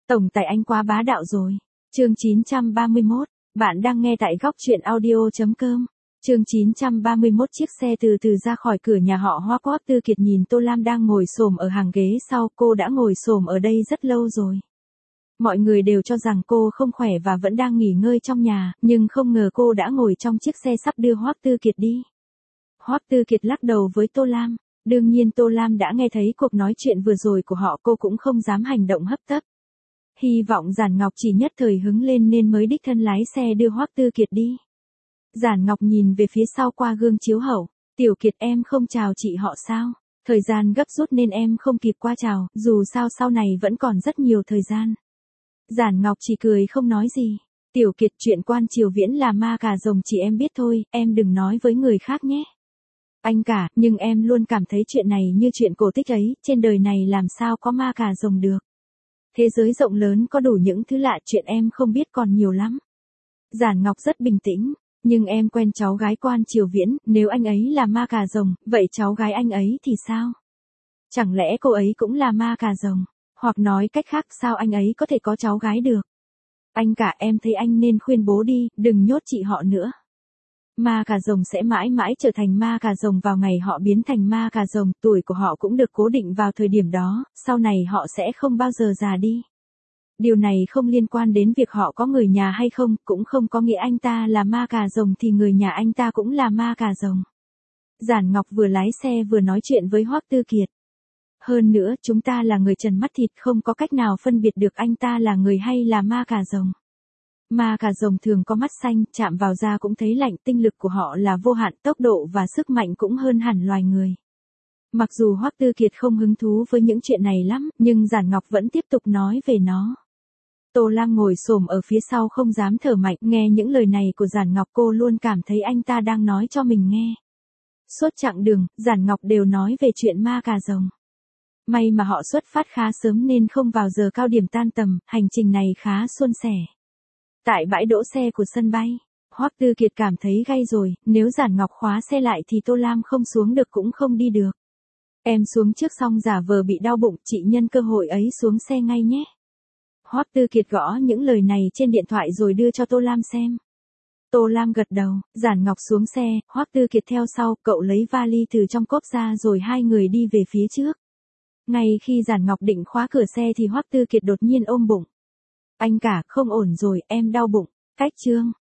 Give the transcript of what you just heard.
Tổng tài anh quá bá đạo rồi. Chương 931, bạn đang nghe tại góc truyện audio.com. Chương 931 chiếc xe từ từ ra khỏi cửa nhà họ Hoắc. Hoắc Tư Kiệt nhìn Tô Lam đang ngồi xổm ở hàng ghế sau, cô đã ngồi xổm ở đây rất lâu rồi. Mọi người đều cho rằng cô không khỏe và vẫn đang nghỉ ngơi trong nhà, nhưng không ngờ cô đã ngồi trong chiếc xe sắp đưa Hoắc Tư Kiệt đi. Hoắc Tư Kiệt lắc đầu với Tô Lam. Đương nhiên Tô Lam đã nghe thấy cuộc nói chuyện vừa rồi của họ, cô cũng không dám hành động hấp tấp. Hy vọng Giản Ngọc chỉ nhất thời hứng lên nên mới đích thân lái xe đưa Hoắc Tư Kiệt đi. Giản Ngọc nhìn về phía sau qua gương chiếu hậu. Tiểu Kiệt, em không chào chị họ sao? Thời gian gấp rút nên em không kịp qua chào, dù sao sau này vẫn còn rất nhiều thời gian. Giản Ngọc chỉ cười không nói gì. Tiểu Kiệt, chuyện Quan Triều Viễn là ma cà rồng chỉ em biết thôi, em đừng nói với người khác nhé. Anh cả, nhưng em luôn cảm thấy chuyện này như chuyện cổ tích ấy, trên đời này làm sao có ma cà rồng được. Thế giới rộng lớn có đủ những thứ lạ, chuyện em không biết còn nhiều lắm. Giản Ngọc rất bình tĩnh, nhưng em quen cháu gái Quan Triều Viễn, nếu anh ấy là ma cà rồng, vậy cháu gái anh ấy thì sao? Chẳng lẽ cô ấy cũng là ma cà rồng? Hoặc nói cách khác, sao anh ấy có thể có cháu gái được? Anh cả, em thấy anh nên khuyên bố đi, đừng nhốt chị họ nữa. Ma cà rồng sẽ mãi mãi trở thành ma cà rồng, vào ngày họ biến thành ma cà rồng, tuổi của họ cũng được cố định vào thời điểm đó, sau này họ sẽ không bao giờ già đi. Điều này không liên quan đến việc họ có người nhà hay không, cũng không có nghĩa anh ta là ma cà rồng thì người nhà anh ta cũng là ma cà rồng. Giản Ngọc vừa lái xe vừa nói chuyện với Hoắc Tư Kiệt. Hơn nữa, chúng ta là người trần mắt thịt, không có cách nào phân biệt được anh ta là người hay là ma cà rồng. Ma cà rồng thường có mắt xanh, chạm vào da cũng thấy lạnh, tinh lực của họ là vô hạn, tốc độ và sức mạnh cũng hơn hẳn loài người. Mặc dù Hoắc Tư Kiệt không hứng thú với những chuyện này lắm, nhưng Giản Ngọc vẫn tiếp tục nói về nó. Tô Lam ngồi xổm ở phía sau không dám thở mạnh, nghe những lời này của Giản Ngọc cô luôn cảm thấy anh ta đang nói cho mình nghe. Suốt chặng đường, Giản Ngọc đều nói về chuyện ma cà rồng. May mà họ xuất phát khá sớm nên không vào giờ cao điểm tan tầm, hành trình này khá suôn sẻ. Tại bãi đỗ xe của sân bay, Hoắc Tư Kiệt cảm thấy gay rồi, nếu Giản Ngọc khóa xe lại thì Tô Lam không xuống được cũng không đi được. Em xuống trước xong giả vờ bị đau bụng, chị nhân cơ hội ấy xuống xe ngay nhé. Hoắc Tư Kiệt gõ những lời này trên điện thoại rồi đưa cho Tô Lam xem. Tô Lam gật đầu, Giản Ngọc xuống xe, Hoắc Tư Kiệt theo sau, cậu lấy vali từ trong cốp ra rồi hai người đi về phía trước. Ngay khi Giản Ngọc định khóa cửa xe thì Hoắc Tư Kiệt đột nhiên ôm bụng. Anh cả, không ổn rồi, em đau bụng. Cách chương